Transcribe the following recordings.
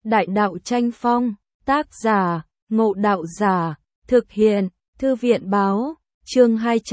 Đại đạo tranh phong, tác giả, Ngộ Đạo Giả, thực hiện, Thư viện báo, chương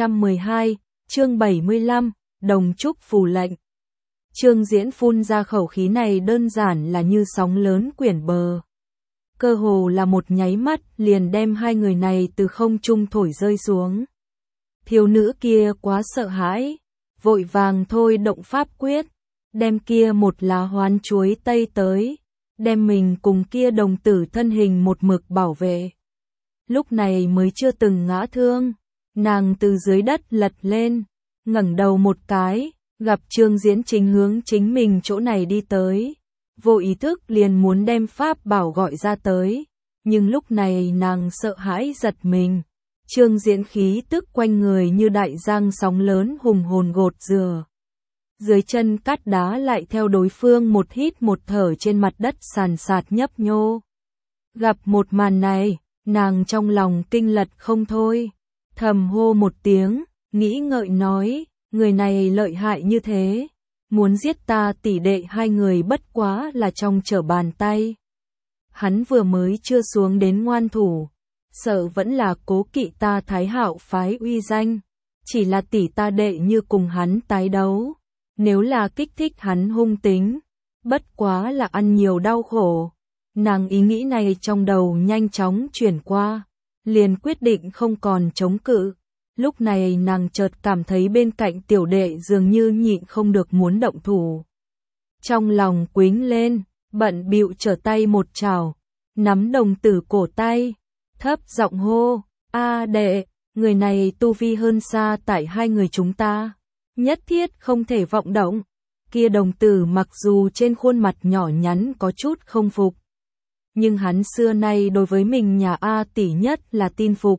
212, chương 75, Đồng Trúc Phù lệnh. Trương Diễn phun ra khẩu khí này đơn giản là như sóng lớn quyển bờ. Cơ hồ là một nháy mắt liền đem hai người này từ không trung thổi rơi xuống. Thiếu nữ kia quá sợ hãi, vội vàng thôi động pháp quyết, đem kia một lá hoán chuối tây tới, đem mình cùng kia đồng tử thân hình một mực bảo vệ. Lúc này mới chưa từng ngã thương, nàng từ dưới đất lật lên, ngẩng đầu một cái, gặp Trương Diễn chính hướng chính mình chỗ này đi tới, vô ý thức liền muốn đem pháp bảo gọi ra tới, nhưng lúc này nàng sợ hãi giật mình. Trương Diễn khí tức quanh người như đại giang sóng lớn hùng hồn gột rửa. Dưới chân cát đá lại theo đối phương một hít một thở trên mặt đất sàn sạt nhấp nhô. Gặp một màn này, nàng trong lòng kinh lật không thôi, thầm hô một tiếng, nghĩ ngợi nói, người này lợi hại như thế, muốn giết ta tỷ đệ hai người bất quá là trong trở bàn tay. Hắn vừa mới chưa xuống đến ngoan thủ, sợ vẫn là cố kỵ ta Thái Hạo phái uy danh, chỉ là tỷ ta đệ như cùng hắn tái đấu, nếu là kích thích hắn hung tính, bất quá là ăn nhiều đau khổ. Nàng ý nghĩ này trong đầu nhanh chóng chuyển qua, liền quyết định không còn chống cự. Lúc này nàng chợt cảm thấy bên cạnh tiểu đệ dường như nhịn không được muốn động thủ. Trong lòng quính lên, bận bịu trở tay một chảo, nắm đồng tử cổ tay, thấp giọng hô, "A đệ, người này tu vi hơn xa tại hai người chúng ta, nhất thiết không thể vọng động." Kia đồng tử mặc dù trên khuôn mặt nhỏ nhắn có chút không phục, nhưng hắn xưa nay đối với mình nhà A tỷ nhất là tin phục.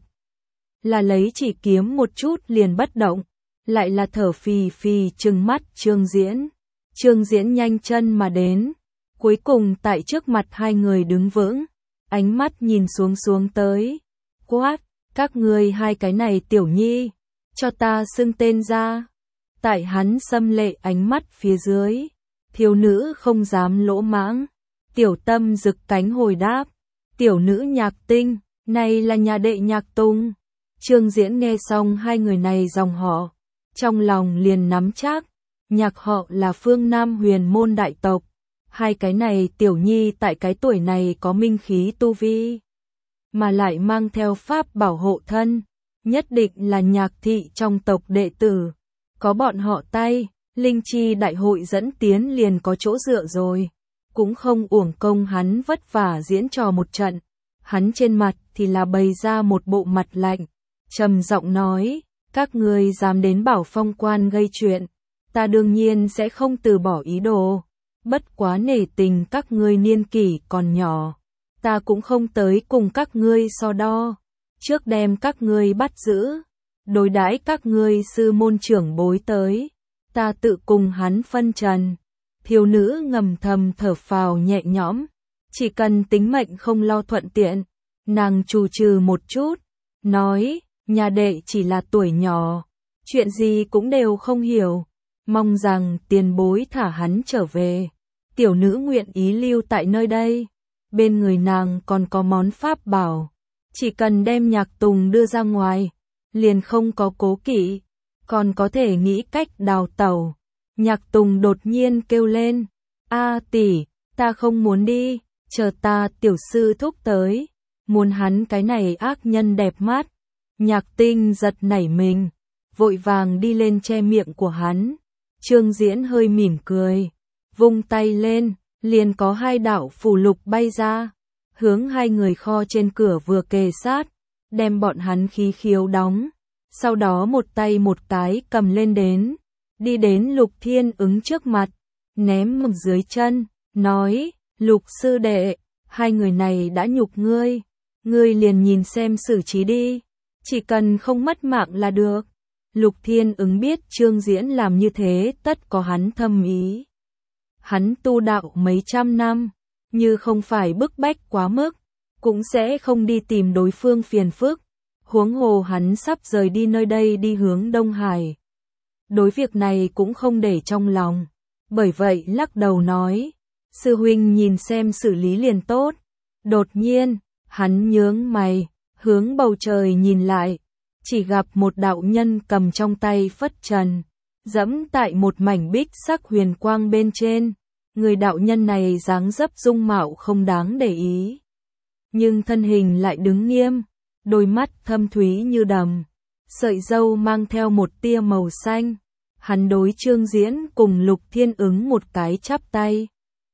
Là lấy chỉ kiếm một chút liền bất động, lại là thở phì phì trừng mắt Trương Diễn. Trương Diễn nhanh chân mà đến, cuối cùng tại trước mặt hai người đứng vững, ánh mắt nhìn xuống tới, quát, "Các ngươi hai cái này tiểu nhi, cho ta xưng tên ra." Tại hắn xâm lệ ánh mắt phía dưới, thiếu nữ không dám lỗ mãng, tiểu tâm rực cánh hồi đáp, "Tiểu nữ Nhạc Tinh, này là nhà đệ Nhạc Tùng." Trương Diễn nghe xong hai người này dòng họ, trong lòng liền nắm chắc, Nhạc họ là phương Nam huyền môn đại tộc, hai cái này tiểu nhi tại cái tuổi này có minh khí tu vi, mà lại mang theo pháp bảo hộ thân, nhất định là Nhạc thị trong tộc đệ tử, có bọn họ tay, linh chi đại hội dẫn tiến liền có chỗ dựa rồi, cũng không uổng công hắn vất vả diễn trò một trận. Hắn trên mặt thì là bày ra một bộ mặt lạnh, trầm giọng nói, "Các ngươi dám đến Bảo Phong quan gây chuyện, ta đương nhiên sẽ không từ bỏ ý đồ, bất quá nể tình các ngươi niên kỷ còn nhỏ, ta cũng không tới cùng các ngươi so đo, trước đem các ngươi bắt giữ, đối đãi các ngươi sư môn trưởng bối tới, ta tự cùng hắn phân trần." Thiếu nữ ngầm thầm thở phào nhẹ nhõm, chỉ cần tính mệnh không lo thuận tiện, nàng trù trừ một chút, nói, "Nhà đệ chỉ là tuổi nhỏ, chuyện gì cũng đều không hiểu, mong rằng tiền bối thả hắn trở về." Tiểu nữ nguyện ý lưu tại nơi đây, bên người nàng còn có món pháp bảo, chỉ cần đem Nhạc Tùng đưa ra ngoài, liền không có cố kỵ, còn có thể nghĩ cách đào tẩu. Nhạc Tùng đột nhiên kêu lên, "A tỷ, ta không muốn đi, chờ ta tiểu sư thúc tới." Muốn hắn cái này ác nhân đẹp mắt. Nhạc Tinh giật nảy mình, vội vàng đi lên che miệng của hắn. Trương Diễn hơi mỉm cười, vung tay lên, liền có hai đạo phù lục bay ra, hướng hai người kho trên cửa vừa kề sát, đem bọn hắn khí khiếu đóng, sau đó một tay một cái cầm lên đến, đi đến Lục Thiên Ứng trước mặt, ném mầm dưới chân, nói, "Lục sư đệ, hai người này đã nhục ngươi, ngươi liền nhìn xem xử trí đi, chỉ cần không mất mạng là được." Lục Thiên Ứng biết Trương Diễn làm như thế tất có hắn thâm ý. Hắn tu đạo mấy trăm năm, như không phải bức bách quá mức, cũng sẽ không đi tìm đối phương phiền phức, huống hồ hắn sắp rời đi nơi đây đi hướng Đông Hải. Đối việc này cũng không để trong lòng, bởi vậy lắc đầu nói, Sư huynh nhìn xem xử lý liền tốt. Đột nhiên, hắn nhướng mày, hướng bầu trời nhìn lại, chỉ gặp một đạo nhân cầm trong tay phất trần, dẫm tại một mảnh bích sắc huyền quang bên trên. Người đạo nhân này dáng dấp dung mạo không đáng để ý, nhưng thân hình lại đứng nghiêm, đôi mắt thâm thúy như đầm, sợi râu mang theo một tia màu xanh. Hắn đối Trương Diễn cùng Lục Thiên Ứng một cái chắp tay,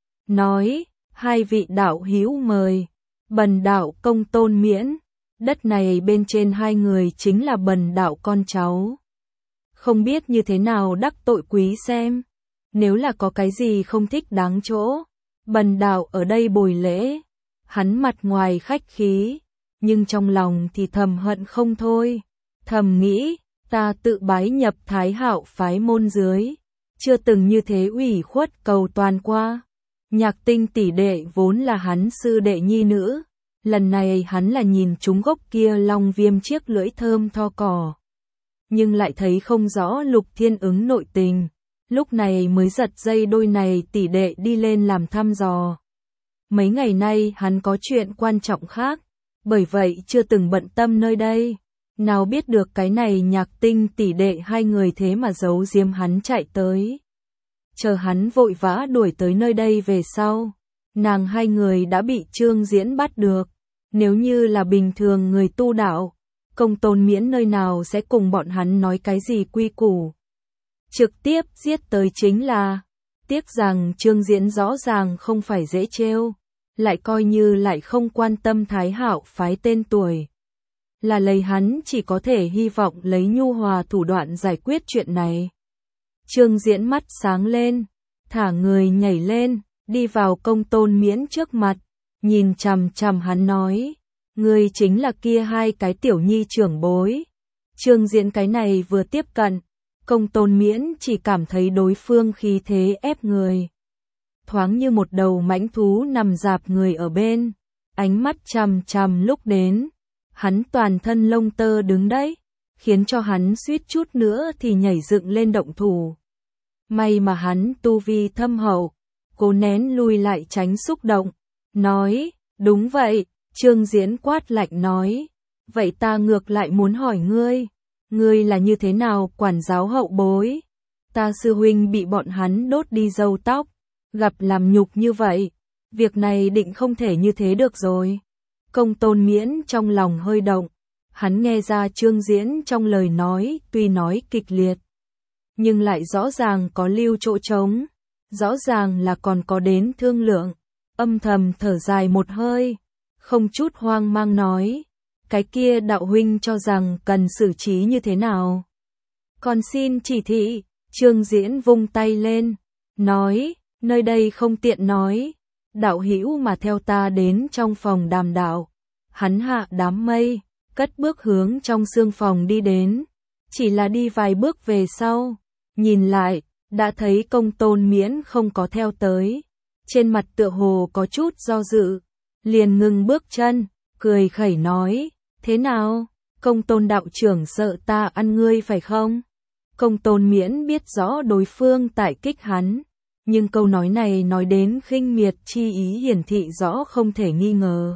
nói: hai vị đạo hữu mời. Bần đạo Công Tôn Miễn, đất này bên trên hai người chính là bần đạo con cháu. Không biết như thế nào đắc tội quý xem, nếu là có cái gì không thích đáng chỗ, bần đạo ở đây bồi lễ. Hắn mặt ngoài khách khí, nhưng trong lòng thì thầm hận không thôi, thầm nghĩ, ta tự bái nhập Thái Hạo phái môn dưới, chưa từng như thế ủy khuất cầu toàn qua. Nhạc Tinh tỷ đệ vốn là hắn sư đệ nhi nữ, lần này hắn là nhìn trúng gốc kia long viêm chiếc lưỡi thơm tho cỏ, nhưng lại thấy không rõ Lục Thiên Ứng nội tình, lúc này mới giật dây đôi này tỷ đệ đi lên làm thăm dò. Mấy ngày nay hắn có chuyện quan trọng khác, bởi vậy chưa từng bận tâm nơi đây. Nào biết được cái này Nhạc Tinh tỷ đệ hai người thế mà giấu giếm hắn chạy tới. Chờ hắn vội vã đuổi tới nơi đây về sau, nàng hai người đã bị Trương Diễn bắt được. Nếu như là bình thường người tu đạo, Công Tôn Miễn nơi nào sẽ cùng bọn hắn nói cái gì quy củ. Trực tiếp giết tới chính là. Tiếc rằng Trương Diễn rõ ràng không phải dễ trêu, lại coi như lại không quan tâm Thái Hạo phái tên tuổi. Là lấy hắn chỉ có thể hy vọng lấy nhu hòa thủ đoạn giải quyết chuyện này. Trương Diễn mắt sáng lên, thả người nhảy lên, đi vào Công Tôn Miễn trước mặt, nhìn chằm chằm hắn nói: ngươi chính là kia hai cái tiểu nhi trưởng bối. Trương Diễn cái này vừa tiếp cận, Công Tôn Miễn chỉ cảm thấy đối phương khí thế ép người, thoáng như một đầu mãnh thú nằm rạp người ở bên, ánh mắt chằm chằm lúc đến, hắn toàn thân lông tơ đứng đấy, khiến cho hắn suýt chút nữa thì nhảy dựng lên động thủ. May mà hắn tu vi thâm hậu, cố nén lui lại tránh xúc động, nói: đúng vậy. Trương Diễn quát lạnh nói: vậy ta ngược lại muốn hỏi ngươi, ngươi là như thế nào quản giáo hậu bối? Ta sư huynh bị bọn hắn đốt đi râu tóc, gặp làm nhục như vậy, việc này định không thể như thế được rồi. Công Tôn Miễn trong lòng hơi động, hắn nghe ra Trương Diễn trong lời nói tuy nói kịch liệt, nhưng lại rõ ràng có lưu chỗ trống, rõ ràng là còn có đến thương lượng, âm thầm thở dài một hơi, không chút hoang mang nói: cái kia đạo huynh cho rằng cần xử trí như thế nào? Còn xin chỉ thị. Trương Diễn vung tay lên, nói: nơi đây không tiện nói, đạo hữu mà theo ta đến trong phòng đàm đạo. Hắn hạ đám mây, cất bước hướng trong sương phòng đi đến, chỉ là đi vài bước về sau, nhìn lại, đã thấy Công Tôn Miễn không có theo tới, trên mặt tựa hồ có chút do dự, liền ngừng bước chân, cười khẩy nói: thế nào, Công Tôn đạo trưởng sợ ta ăn ngươi phải không? Công Tôn Miễn biết rõ đối phương tại kích hắn, nhưng câu nói này nói đến khinh miệt chi ý hiển thị rõ không thể nghi ngờ.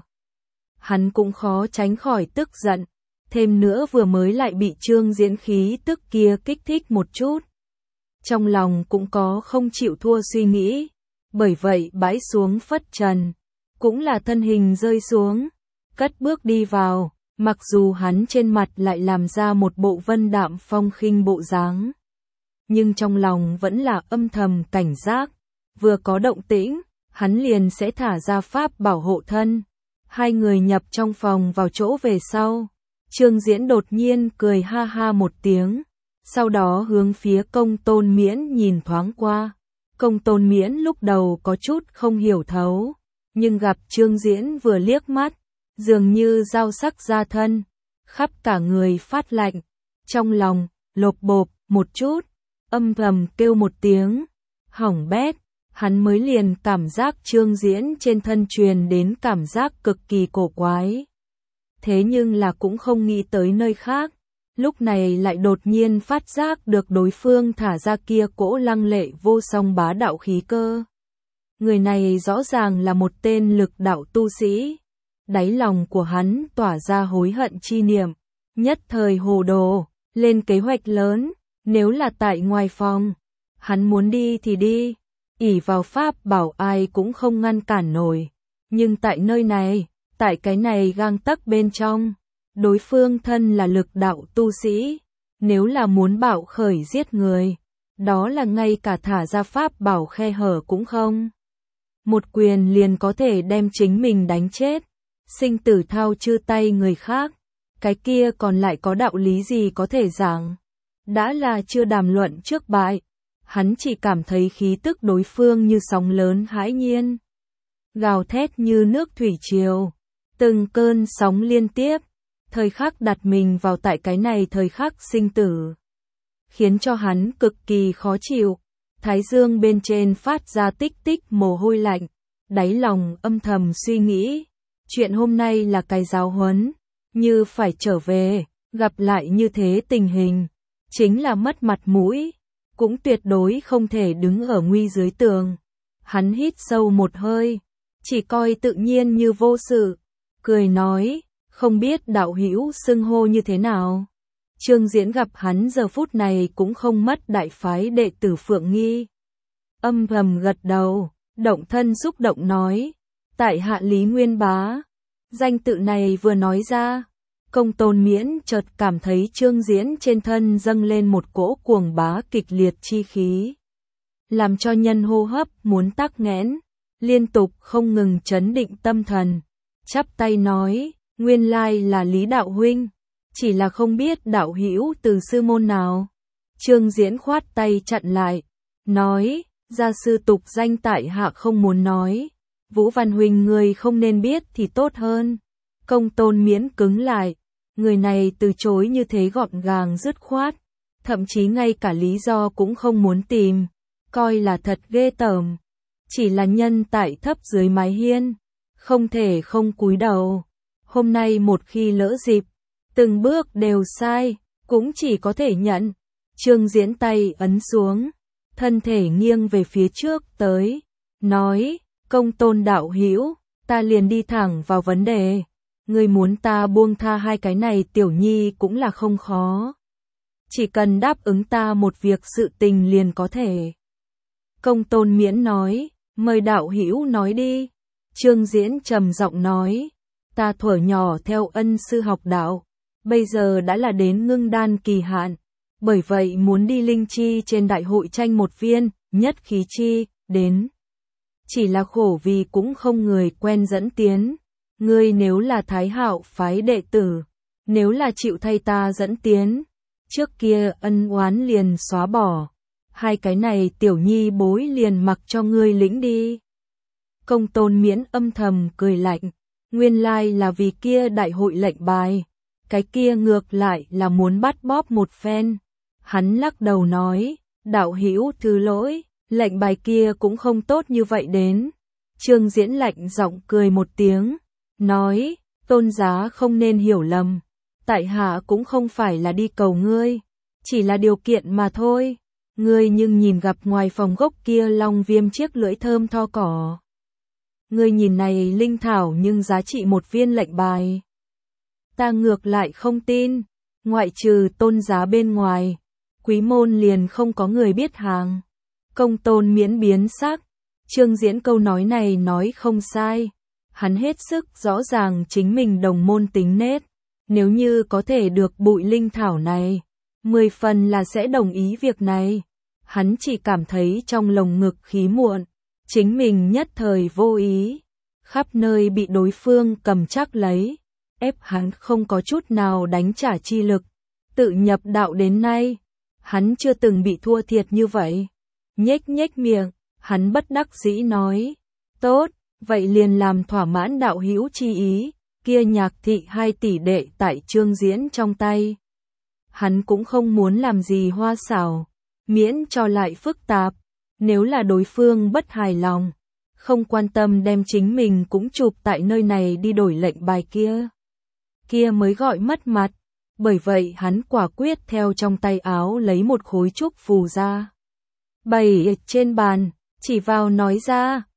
Hắn cũng khó tránh khỏi tức giận, thêm nữa vừa mới lại bị Trương Diễn khí tức kia kích thích một chút. Trong lòng cũng có không chịu thua suy nghĩ, bởi vậy bãi xuống phất trần, cũng là thân hình rơi xuống, cất bước đi vào, mặc dù hắn trên mặt lại làm ra một bộ vân đạm phong khinh bộ dáng, nhưng trong lòng vẫn là âm thầm cảnh giác, vừa có động tĩnh, hắn liền sẽ thả ra pháp bảo hộ thân. Hai người nhập trong phòng vào chỗ về sau, Trương Diễn đột nhiên cười ha ha một tiếng, sau đó hướng phía Công Tôn Miễn nhìn thoáng qua. Công Tôn Miễn lúc đầu có chút không hiểu thấu, nhưng gặp Trương Diễn vừa liếc mắt, dường như dao sắc ra thân, khắp cả người phát lạnh, trong lòng lộp bộp một chút, âm thầm kêu một tiếng, hỏng bét. Hắn mới liền cảm giác Trương Diễn trên thân truyền đến cảm giác cực kỳ cổ quái. Thế nhưng là cũng không nghĩ tới nơi khác, lúc này lại đột nhiên phát giác được đối phương thả ra kia cỗ lăng lệ vô song bá đạo khí cơ. Người này rõ ràng là một tên lực đạo tu sĩ. Đáy lòng của hắn tỏa ra hối hận chi niệm, nhất thời hồ đồ, lên kế hoạch lớn, nếu là tại ngoài phòng, hắn muốn đi thì đi, ỷ vào pháp bảo ai cũng không ngăn cản nổi, nhưng tại nơi này, tại cái này gang tấc bên trong, đối phương thân là lực đạo tu sĩ, nếu là muốn bạo khởi giết người, đó là ngay cả thả ra pháp bảo khe hở cũng không. Một quyền liền có thể đem chính mình đánh chết, sinh tử thao chư tay người khác, cái kia còn lại có đạo lý gì có thể giảng. Đã là chưa đàm luận trước bại, hắn chỉ cảm thấy khí tức đối phương như sóng lớn hãi nhiên, gào thét như nước thủy triều, từng cơn sóng liên tiếp, thời khắc đặt mình vào tại cái này thời khắc sinh tử, khiến cho hắn cực kỳ khó chịu, thái dương bên trên phát ra tích tích mồ hôi lạnh, đáy lòng âm thầm suy nghĩ, chuyện hôm nay là cái giáo huấn, như phải trở về, gặp lại như thế tình hình, chính là mất mặt mũi, cũng tuyệt đối không thể đứng ở nguy dưới tường. Hắn hít sâu một hơi, chỉ coi tự nhiên như vô sự, cười nói, không biết đạo hữu xưng hô như thế nào. Trương Diễn gặp hắn giờ phút này cũng không mất đại phái đệ tử Phượng Nghi. Âm thầm gật đầu, động thân xúc động nói, tại hạ Lý Nguyên Bá. Danh tự này vừa nói ra, Công Tôn Miễn chợt cảm thấy Trương Diễn trên thân dâng lên một cỗ cuồng bá kịch liệt chi khí, làm cho nhân hô hấp muốn tắc nghẽn, liên tục không ngừng chấn định tâm thần, chắp tay nói, nguyên lai là Lý đạo huynh, chỉ là không biết đạo hữu từ sư môn nào. Trương Diễn khoát tay chặn lại, nói, gia sư tục danh tại hạ không muốn nói, Vũ Văn huynh người không nên biết thì tốt hơn. Công Tôn Miễn cứng lại, người này từ chối như thế gọn gàng dứt khoát, thậm chí ngay cả lý do cũng không muốn tìm, coi là thật ghê tởm. Chỉ là nhân tại thấp dưới mái hiên, không thể không cúi đầu. Hôm nay một khi lỡ dịp, từng bước đều sai, cũng chỉ có thể nhận. Trương Diễn tay ấn xuống, thân thể nghiêng về phía trước tới, nói, Công Tôn đạo hữu, ta liền đi thẳng vào vấn đề. Ngươi muốn ta buông tha hai cái này tiểu nhi cũng là không khó. Chỉ cần đáp ứng ta một việc sự tình liền có thể. Công Tôn Miễn nói, mời đạo hữu nói đi. Trương Diễn trầm giọng nói, ta thuở nhỏ theo ân sư học đạo, bây giờ đã là đến ngưng đan kỳ hạn, bởi vậy muốn đi linh chi trên đại hội tranh một viên, nhất khí chi, đến. Chỉ là khổ vì cũng không người quen dẫn tiến. Ngươi nếu là Thái Hạo phái đệ tử, nếu là chịu thay ta dẫn tiến, trước kia ân oán liền xóa bỏ, hai cái này tiểu nhi bối liền mặc cho ngươi lĩnh đi. Công Tôn Miễn âm thầm cười lạnh, nguyên lai là vì kia đại hội lệnh bài, cái kia ngược lại là muốn bắt bóp một phen. Hắn lắc đầu nói, đạo hữu thứ lỗi, lệnh bài kia cũng không tốt như vậy đến. Trương Diễn lạnh giọng cười một tiếng, nói, Tôn giá không nên hiểu lầm, tại hạ cũng không phải là đi cầu ngươi, chỉ là điều kiện mà thôi. Ngươi nhưng nhìn gặp ngoài phòng gốc kia long viêm chiếc lưỡi thơm tho cỏ. Ngươi nhìn này linh thảo nhưng giá trị một viên lệnh bài. Ta ngược lại không tin, ngoại trừ Tôn giá bên ngoài, quý môn liền không có người biết hàng. Công Tôn Miễn biến sắc, Trương Diễn câu nói này nói không sai. Hắn hết sức rõ ràng chính mình đồng môn tính nết, nếu như có thể được bụi linh thảo này, 10 phần là sẽ đồng ý việc này. Hắn chỉ cảm thấy trong lồng ngực khí muộn, chính mình nhất thời vô ý, khắp nơi bị đối phương cầm chắc lấy, ép hắn không có chút nào đánh trả chi lực. Tự nhập đạo đến nay, hắn chưa từng bị thua thiệt như vậy. Nhếch nhếch miệng, hắn bất đắc dĩ nói, tốt. Vậy liền làm thỏa mãn đạo hữu chi ý, kia Nhạc thị 2 tỷ đệ tại Trương Diễn trong tay. Hắn cũng không muốn làm gì hoa xảo, miễn cho lại phức tạp, nếu là đối phương bất hài lòng, không quan tâm đem chính mình cũng chụp tại nơi này đi đổi lệnh bài kia. Kia mới gọi mất mặt, bởi vậy hắn quả quyết theo trong tay áo lấy một khối trúc phù ra. Bày trên bàn, chỉ vào nói ra,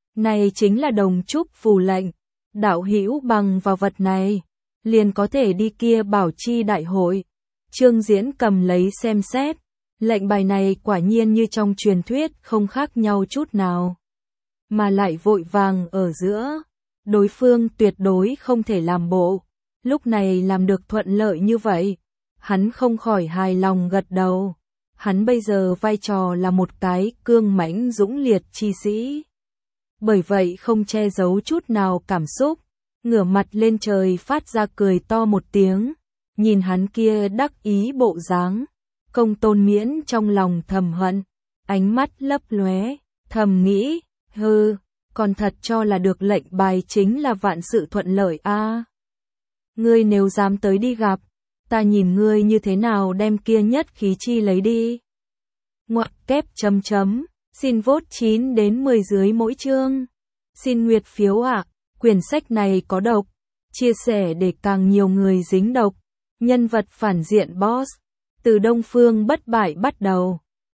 Này chính là đồng trúc phù lệnh. Đạo hữu bằng vào vật này, liền có thể đi kia bảo chi đại hội. Trương Diễn cầm lấy xem xét. Lệnh bài này quả nhiên như trong truyền thuyết không khác nhau chút nào. Mà lại vội vàng ở giữa. Đối phương tuyệt đối không thể làm bộ. Lúc này làm được thuận lợi như vậy. Hắn không khỏi hài lòng gật đầu. Hắn bây giờ vai trò là một cái cương mãnh dũng liệt chi sĩ. Bởi vậy không che giấu chút nào cảm xúc. Ngửa mặt lên trời phát ra cười to một tiếng. Nhìn hắn kia đắc ý bộ dáng. Công Tôn Miễn trong lòng thầm hận. Ánh mắt lấp lóe, thầm nghĩ, hừ, còn thật cho là được lệnh bài chính là vạn sự thuận lợi a. Ngươi nếu dám tới đi gặp, ta nhìn ngươi như thế nào đem kia nhất khí chi lấy đi. Ngoặc kép chấm chấm, xin vote 9 đến 10 dưới mỗi chương. Xin nguyệt phiếu ạ, quyển sách này có độc, chia sẻ để càng nhiều người dính độc. Nhân vật phản diện boss, từ Đông Phương bất bại bắt đầu.